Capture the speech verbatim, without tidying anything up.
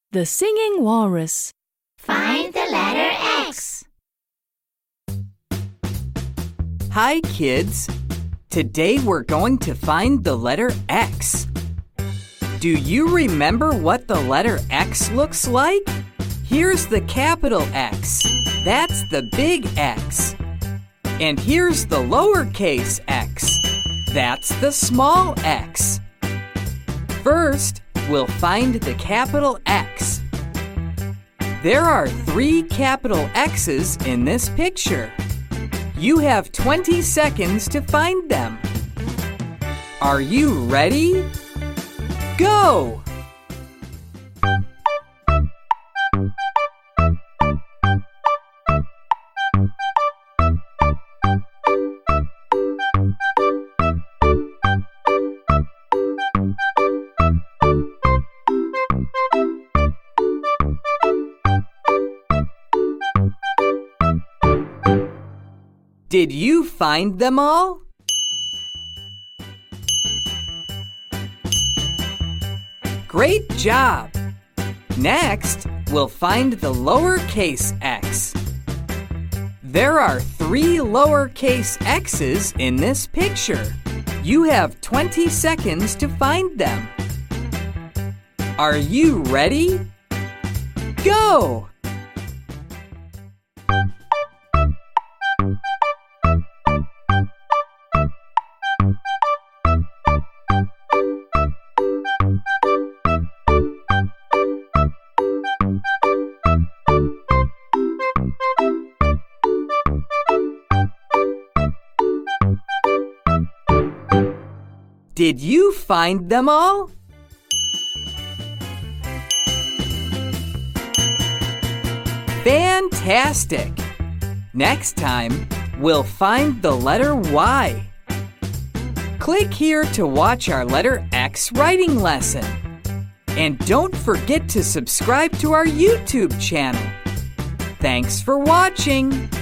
The Singing Walrus. Find the letter X. Hi, kids. Today we're going to find the letter X. Do you remember what the letter X looks like? Here's the capital X. That's the big X. And here's the lowercase x. That's the small x. First, we'll find the capital X. There are three capital X's in this picture. You have twenty seconds to find them. Are you ready? Go! Did you find them all? Great job! Next, we'll find the lowercase x. There are three lowercase x's in this picture. You have twenty seconds to find them. Are you ready? Go! Did you find them all? Fantastic! Next time, we'll find the letter Y. Click here to watch our letter X writing lesson. And don't forget to subscribe to our YouTube channel. Thanks for watching!